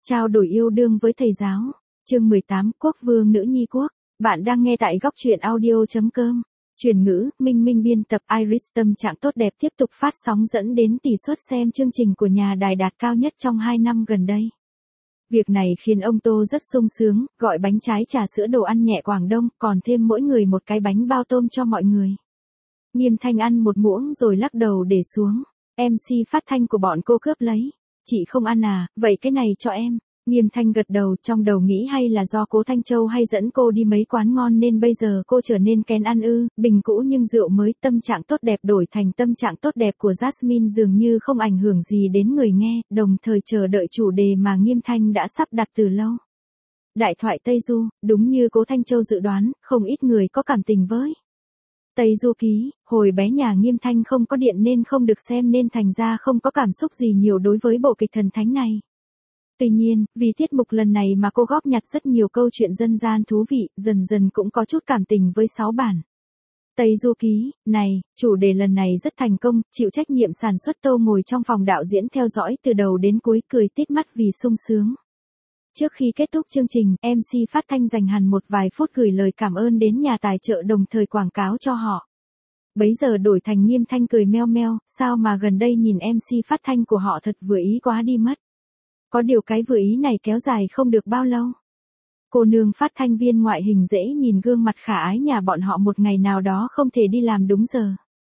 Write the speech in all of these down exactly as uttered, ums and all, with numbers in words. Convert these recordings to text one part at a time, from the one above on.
Trao đổi yêu đương với thầy giáo. Chương mười tám, Quốc vương nữ nhi quốc. Bạn đang nghe tại góc truyện audio chấm com. Truyền ngữ, Minh Minh biên tập. Iris tâm trạng tốt đẹp tiếp tục phát sóng dẫn đến tỷ suất xem chương trình của nhà đài đạt cao nhất trong hai năm gần đây. Việc này khiến ông Tô rất sung sướng, gọi bánh trái trà sữa đồ ăn nhẹ Quảng Đông, còn thêm mỗi người một cái bánh bao tôm cho mọi người. Nghiêm Thanh ăn một muỗng rồi lắc đầu để xuống. em xê phát thanh của bọn cô cướp lấy. Chị không ăn à, vậy cái này cho em. Nghiêm Thanh gật đầu, trong đầu nghĩ hay là do Cố Thanh Châu hay dẫn cô đi mấy quán ngon nên bây giờ cô trở nên kén ăn ư. Bình cũ nhưng rượu mới, tâm trạng tốt đẹp đổi thành tâm trạng tốt đẹp của Jasmine dường như không ảnh hưởng gì đến người nghe, đồng thời chờ đợi chủ đề mà Nghiêm Thanh đã sắp đặt từ lâu. Đại thoại Tây Du, đúng như Cố Thanh Châu dự đoán, không ít người có cảm tình với Tây Du Ký. Hồi bé nhà Nghiêm Thanh không có điện nên không được xem nên thành ra không có cảm xúc gì nhiều đối với bộ kịch thần thánh này. Tuy nhiên, vì tiết mục lần này mà cô góp nhặt rất nhiều câu chuyện dân gian thú vị, dần dần cũng có chút cảm tình với sáu bản Tây Du Ký này. Chủ đề lần này rất thành công, chịu trách nhiệm sản xuất Tô ngồi trong phòng đạo diễn theo dõi từ đầu đến cuối, cười tít mắt vì sung sướng. Trước khi kết thúc chương trình, em xê phát thanh dành hẳn một vài phút gửi lời cảm ơn đến nhà tài trợ đồng thời quảng cáo cho họ. Bấy giờ đổi thành Nghiêm Thanh cười meo meo, sao mà gần đây nhìn em xê phát thanh của họ thật vừa ý quá đi mất. Có điều cái vừa ý này kéo dài không được bao lâu. Cô nương phát thanh viên ngoại hình dễ nhìn gương mặt khả ái nhà bọn họ một ngày nào đó không thể đi làm đúng giờ.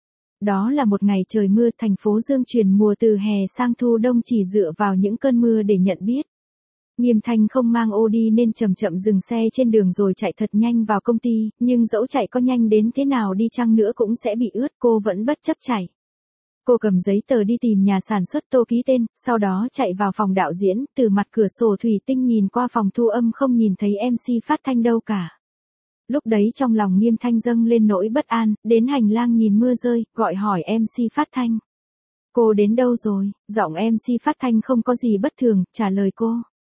Đó là một ngày trời mưa, thành phố Dương chuyển mùa từ hè sang thu đông chỉ dựa vào những cơn mưa để nhận biết. Nghiêm Thanh không mang ô đi nên chậm chậm dừng xe trên đường rồi chạy thật nhanh vào công ty, nhưng dẫu chạy có nhanh đến thế nào đi chăng nữa cũng sẽ bị ướt, cô vẫn bất chấp chạy. Cô cầm giấy tờ đi tìm nhà sản xuất Tô ký tên, sau đó chạy vào phòng đạo diễn, từ mặt cửa sổ thủy tinh nhìn qua phòng thu âm không nhìn thấy em xê phát thanh đâu cả. Lúc đấy trong lòng Nghiêm Thanh dâng lên nỗi bất an, đến hành lang nhìn mưa rơi, gọi hỏi em xê phát thanh. Cô đến đâu rồi? Giọng em xê phát thanh không có gì bất thường, trả lời cô.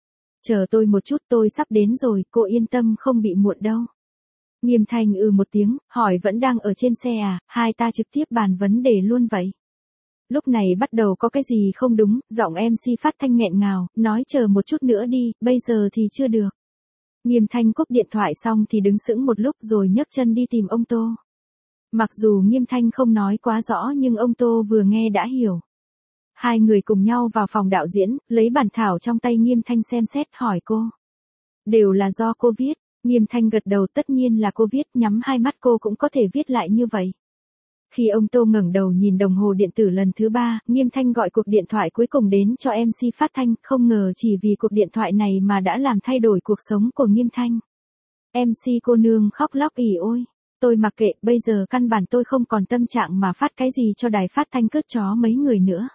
Chờ tôi một chút, tôi sắp đến rồi, cô yên tâm không bị muộn đâu. Nghiêm Thanh ừ một tiếng, hỏi vẫn đang ở trên xe à, hai ta trực tiếp bàn vấn đề luôn vậy. Lúc này bắt đầu có cái gì không đúng, giọng em xê phát thanh nghẹn ngào, nói chờ một chút nữa đi, bây giờ thì chưa được. Nghiêm Thanh cúp điện thoại xong thì đứng sững một lúc rồi nhấc chân đi tìm ông Tô. Mặc dù Nghiêm Thanh không nói quá rõ nhưng ông Tô vừa nghe đã hiểu. Hai người cùng nhau vào phòng đạo diễn, lấy bản thảo trong tay Nghiêm Thanh xem xét, hỏi cô. Đều là do cô viết. Nghiêm Thanh gật đầu, tất nhiên là cô viết, nhắm hai mắt cô cũng có thể viết lại như vậy. Khi ông Tô ngẩng đầu nhìn đồng hồ điện tử lần thứ ba, Nghiêm Thanh gọi cuộc điện thoại cuối cùng đến cho em xê phát thanh, không ngờ chỉ vì cuộc điện thoại này mà đã làm thay đổi cuộc sống của Nghiêm Thanh. em xê cô nương khóc lóc ỉ ôi. Tôi mặc kệ, bây giờ căn bản tôi không còn tâm trạng mà phát cái gì cho đài phát thanh cướp chó mấy người nữa.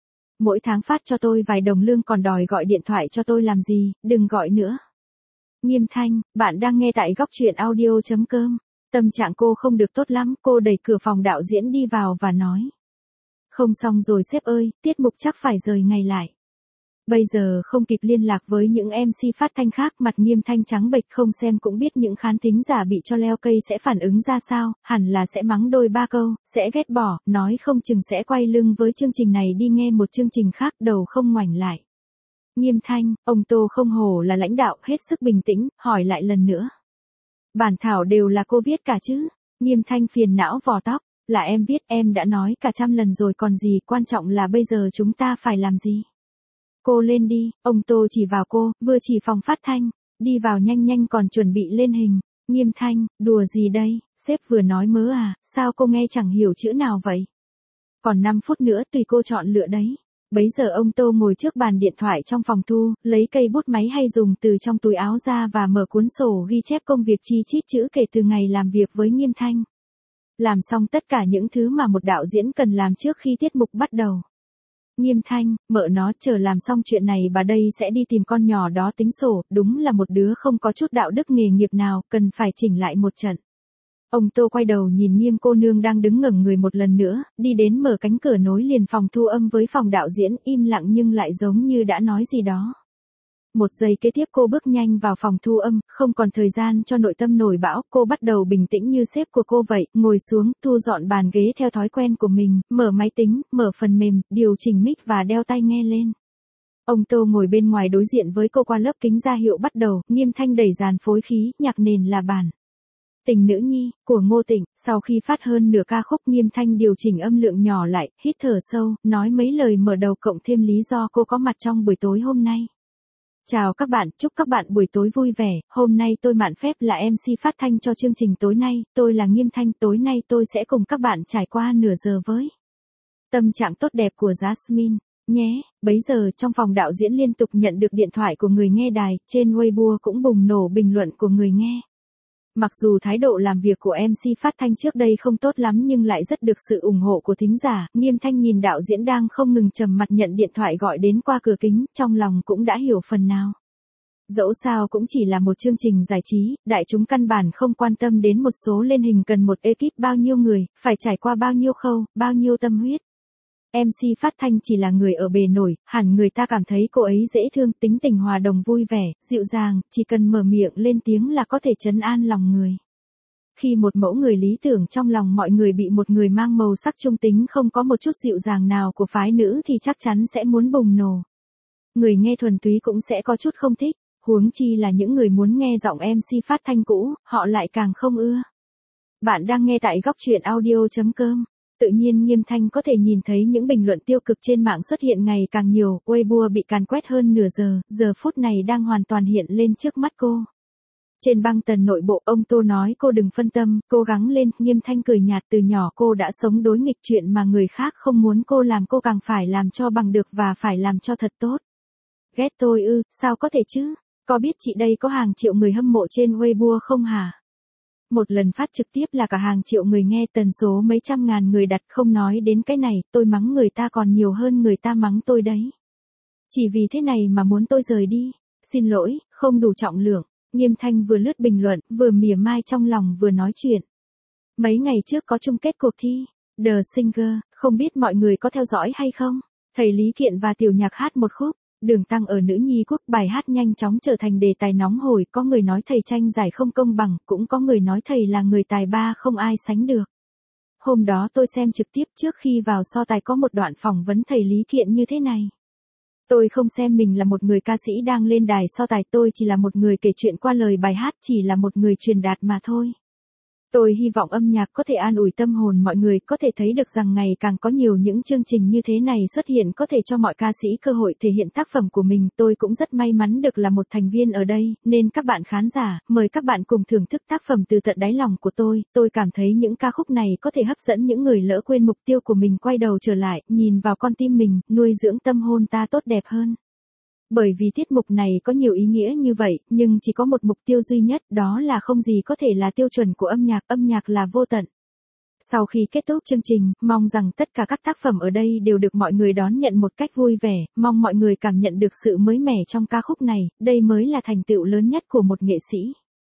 Mỗi tháng phát cho tôi vài đồng lương còn đòi gọi điện thoại cho tôi làm gì, đừng gọi nữa. Nghiêm Thanh, bạn đang nghe tại góc truyện audio chấm com. Tâm trạng cô không được tốt lắm, cô đẩy cửa phòng đạo diễn đi vào và nói. Không xong rồi sếp ơi, tiết mục chắc phải rời ngày lại. Bây giờ không kịp liên lạc với những em xê phát thanh khác, mặt Nghiêm Thanh trắng bệch, không xem cũng biết những khán thính giả bị cho leo cây sẽ phản ứng ra sao, hẳn là sẽ mắng đôi ba câu, sẽ ghét bỏ, nói không chừng sẽ quay lưng với chương trình này đi nghe một chương trình khác, đầu không ngoảnh lại. Nghiêm Thanh, ông Tô không hổ là lãnh đạo, hết sức bình tĩnh, hỏi lại lần nữa. Bản thảo đều là cô viết cả chứ? Nghiêm Thanh phiền não vò tóc, là em viết, em đã nói cả trăm lần rồi còn gì, quan trọng là bây giờ chúng ta phải làm gì? Cô lên đi, ông Tô chỉ vào cô, vừa chỉ phòng phát thanh, đi vào nhanh nhanh còn chuẩn bị lên hình. Nghiêm Thanh, đùa gì đây, sếp vừa nói mớ à, sao cô nghe chẳng hiểu chữ nào vậy? Còn năm phút nữa tùy cô chọn lựa đấy. Bấy giờ ông Tô ngồi trước bàn điện thoại trong phòng thu, lấy cây bút máy hay dùng từ trong túi áo ra và mở cuốn sổ ghi chép công việc chi chít chữ kể từ ngày làm việc với Nghiêm Thanh. Làm xong tất cả những thứ mà một đạo diễn cần làm trước khi tiết mục bắt đầu. Nghiêm Thanh, mợ nó, chờ làm xong chuyện này bà đây sẽ đi tìm con nhỏ đó tính sổ, đúng là một đứa không có chút đạo đức nghề nghiệp nào, cần phải chỉnh lại một trận. Ông Tô quay đầu nhìn Nghiêm cô nương đang đứng ngẩng người một lần nữa, đi đến mở cánh cửa nối liền phòng thu âm với phòng đạo diễn, im lặng nhưng lại giống như đã nói gì đó. Một giây kế tiếp cô bước nhanh vào phòng thu âm, không còn thời gian cho nội tâm nổi bão, cô bắt đầu bình tĩnh như sếp của cô vậy, ngồi xuống, thu dọn bàn ghế theo thói quen của mình, mở máy tính, mở phần mềm, điều chỉnh mic và đeo tai nghe lên. Ông Tô ngồi bên ngoài đối diện với cô qua lớp kính ra hiệu bắt đầu, Nghiêm Thanh đẩy dàn phối khí, nhạc nền là bản Tình Nữ Nhi, của Ngô Tịnh. Sau khi phát hơn nửa ca khúc, Nghiêm Thanh điều chỉnh âm lượng nhỏ lại, hít thở sâu, nói mấy lời mở đầu cộng thêm lý do cô có mặt trong buổi tối hôm nay. Chào các bạn, chúc các bạn buổi tối vui vẻ, hôm nay tôi mạn phép là em xê phát thanh cho chương trình tối nay, tôi là Nghiêm Thanh, tối nay tôi sẽ cùng các bạn trải qua nửa giờ với tâm trạng tốt đẹp của Jasmine. Nhé, bấy giờ trong phòng đạo diễn liên tục nhận được điện thoại của người nghe đài, trên Weibo cũng bùng nổ bình luận của người nghe. Mặc dù thái độ làm việc của em xê phát thanh trước đây không tốt lắm nhưng lại rất được sự ủng hộ của thính giả, Nghiêm Thanh nhìn đạo diễn đang không ngừng trầm mặt nhận điện thoại gọi đến qua cửa kính, trong lòng cũng đã hiểu phần nào. Dẫu sao cũng chỉ là một chương trình giải trí, đại chúng căn bản không quan tâm đến một số lên hình cần một ekip bao nhiêu người, phải trải qua bao nhiêu khâu, bao nhiêu tâm huyết. em xê phát thanh chỉ là người ở bề nổi, hẳn người ta cảm thấy cô ấy dễ thương, tính tình hòa đồng vui vẻ, dịu dàng, chỉ cần mở miệng lên tiếng là có thể trấn an lòng người. Khi một mẫu người lý tưởng trong lòng mọi người bị một người mang màu sắc trung tính không có một chút dịu dàng nào của phái nữ thì chắc chắn sẽ muốn bùng nổ. Người nghe thuần túy cũng sẽ có chút không thích, huống chi là những người muốn nghe giọng em xê phát thanh cũ, họ lại càng không ưa. Bạn đang nghe tại góc truyện audio chấm com. Tự nhiên Nghiêm Thanh có thể nhìn thấy những bình luận tiêu cực trên mạng xuất hiện ngày càng nhiều, Weibo bị càn quét hơn nửa giờ, giờ phút này đang hoàn toàn hiện lên trước mắt cô. Trên băng tần nội bộ, ông Tô nói cô đừng phân tâm, cố gắng lên, Nghiêm Thanh cười nhạt, từ nhỏ cô đã sống đối nghịch, chuyện mà người khác không muốn cô làm cô càng phải làm cho bằng được và phải làm cho thật tốt. Ghét tôi ư, sao có thể chứ, có biết chị đây có hàng triệu người hâm mộ trên Weibo không hả? Một lần phát trực tiếp là cả hàng triệu người nghe, tần số mấy trăm ngàn người đặt, không nói đến cái này, tôi mắng người ta còn nhiều hơn người ta mắng tôi đấy. Chỉ vì thế này mà muốn tôi rời đi, xin lỗi, không đủ trọng lượng. Nghiêm Thanh vừa lướt bình luận, vừa mỉa mai trong lòng vừa nói chuyện. Mấy ngày trước có chung kết cuộc thi The Singer, không biết mọi người có theo dõi hay không? Thầy Lý Kiện và Tiểu Nhạc hát một khúc Đường Tăng ở Nữ Nhi Quốc, bài hát nhanh chóng trở thành đề tài nóng hổi, có người nói thầy tranh giải không công bằng, cũng có người nói thầy là người tài ba không ai sánh được. Hôm đó tôi xem trực tiếp, trước khi vào so tài có một đoạn phỏng vấn thầy Lý Kiện như thế này. Tôi không xem mình là một người ca sĩ đang lên đài so tài, tôi chỉ là một người kể chuyện qua lời bài hát, chỉ là một người truyền đạt mà thôi. Tôi hy vọng âm nhạc có thể an ủi tâm hồn mọi người, có thể thấy được rằng ngày càng có nhiều những chương trình như thế này xuất hiện có thể cho mọi ca sĩ cơ hội thể hiện tác phẩm của mình. Tôi cũng rất may mắn được là một thành viên ở đây, nên các bạn khán giả, mời các bạn cùng thưởng thức tác phẩm từ tận đáy lòng của tôi. Tôi cảm thấy những ca khúc này có thể hấp dẫn những người lỡ quên mục tiêu của mình quay đầu trở lại, nhìn vào con tim mình, nuôi dưỡng tâm hồn ta tốt đẹp hơn. Bởi vì tiết mục này có nhiều ý nghĩa như vậy, nhưng chỉ có một mục tiêu duy nhất, đó là không gì có thể là tiêu chuẩn của âm nhạc, âm nhạc là vô tận. Sau khi kết thúc chương trình, mong rằng tất cả các tác phẩm ở đây đều được mọi người đón nhận một cách vui vẻ, mong mọi người cảm nhận được sự mới mẻ trong ca khúc này, đây mới là thành tựu lớn nhất của một nghệ sĩ.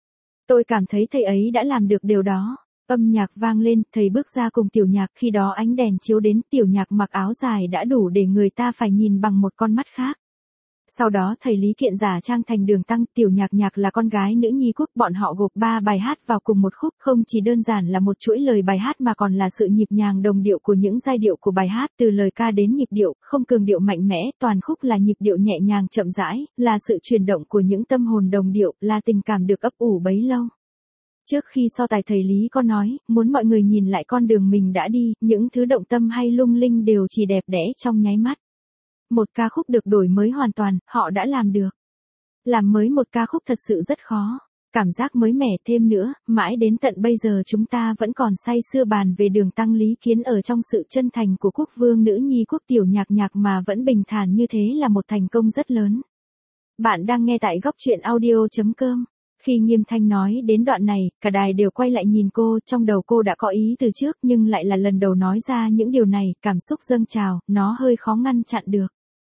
Tôi cảm thấy thầy ấy đã làm được điều đó. Âm nhạc vang lên, thầy bước ra cùng Tiểu Nhạc, khi đó ánh đèn chiếu đến, Tiểu Nhạc mặc áo dài đã đủ để người ta phải nhìn bằng một con mắt khác. Sau đó thầy Lý Kiện giả trang thành Đường Tăng, Tiểu Nhạc Nhạc là con gái Nữ Nhi Quốc, bọn họ gộp ba bài hát vào cùng một khúc, không chỉ đơn giản là một chuỗi lời bài hát mà còn là sự nhịp nhàng đồng điệu của những giai điệu của bài hát, từ lời ca đến nhịp điệu, không cường điệu mạnh mẽ, toàn khúc là nhịp điệu nhẹ nhàng chậm rãi, là sự chuyển động của những tâm hồn đồng điệu, là tình cảm được ấp ủ bấy lâu. Trước khi so tài thầy Lý có nói, muốn mọi người nhìn lại con đường mình đã đi, những thứ động tâm hay lung linh đều chỉ đẹp đẽ trong nháy mắt. Một ca khúc được đổi mới hoàn toàn, họ đã làm được. Làm mới một ca khúc thật sự rất khó. Cảm giác mới mẻ thêm nữa, mãi đến tận bây giờ chúng ta vẫn còn say sưa bàn về Đường Tăng Lý Kiến ở trong sự chân thành của quốc vương Nữ Nhi Quốc Tiểu Nhạc Nhạc mà vẫn bình thản như thế là một thành công rất lớn. Bạn đang nghe tại góc truyện audio chấm com. Khi Nghiêm Thanh nói đến đoạn này, cả đài đều quay lại nhìn cô, trong đầu cô đã có ý từ trước nhưng lại là lần đầu nói ra những điều này, cảm xúc dâng trào, nó hơi khó ngăn chặn được.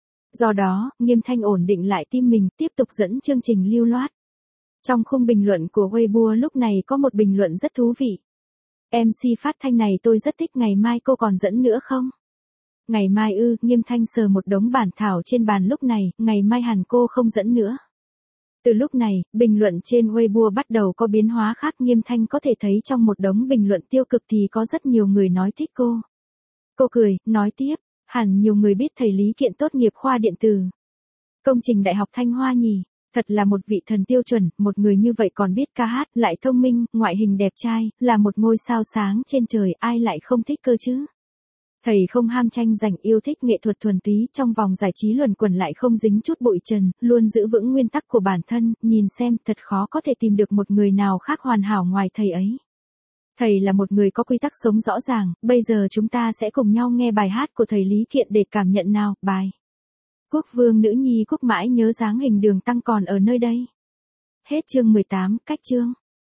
Do đó, Nghiêm Thanh ổn định lại tim mình, tiếp tục dẫn chương trình lưu loát. Trong khung bình luận của Weibo lúc này có một bình luận rất thú vị. em xê phát thanh này tôi rất thích, ngày mai cô còn dẫn nữa không? Ngày mai ư, Nghiêm Thanh sờ một đống bản thảo trên bàn lúc này, ngày mai hẳn cô không dẫn nữa. Từ lúc này, bình luận trên Weibo bắt đầu có biến hóa khác, Nghiêm Thanh có thể thấy trong một đống bình luận tiêu cực thì có rất nhiều người nói thích cô. Cô cười, nói tiếp. Hẳn nhiều người biết thầy Lý Kiện tốt nghiệp khoa điện tử. Công trình Đại học Thanh Hoa nhỉ, thật là một vị thần tiêu chuẩn, một người như vậy còn biết ca hát, lại thông minh, ngoại hình đẹp trai, là một ngôi sao sáng trên trời, ai lại không thích cơ chứ. Thầy không ham tranh giành, yêu thích nghệ thuật thuần túy, trong vòng giải trí luẩn quẩn lại không dính chút bụi trần, luôn giữ vững nguyên tắc của bản thân, nhìn xem thật khó có thể tìm được một người nào khác hoàn hảo ngoài thầy ấy. Thầy là một người có quy tắc sống rõ ràng, bây giờ chúng ta sẽ cùng nhau nghe bài hát của thầy Lý Kiện để cảm nhận nào, bài Quốc vương nữ nhi quốc mãi nhớ dáng hình Đường Tăng còn ở nơi đây. Hết chương mười tám, cách chương.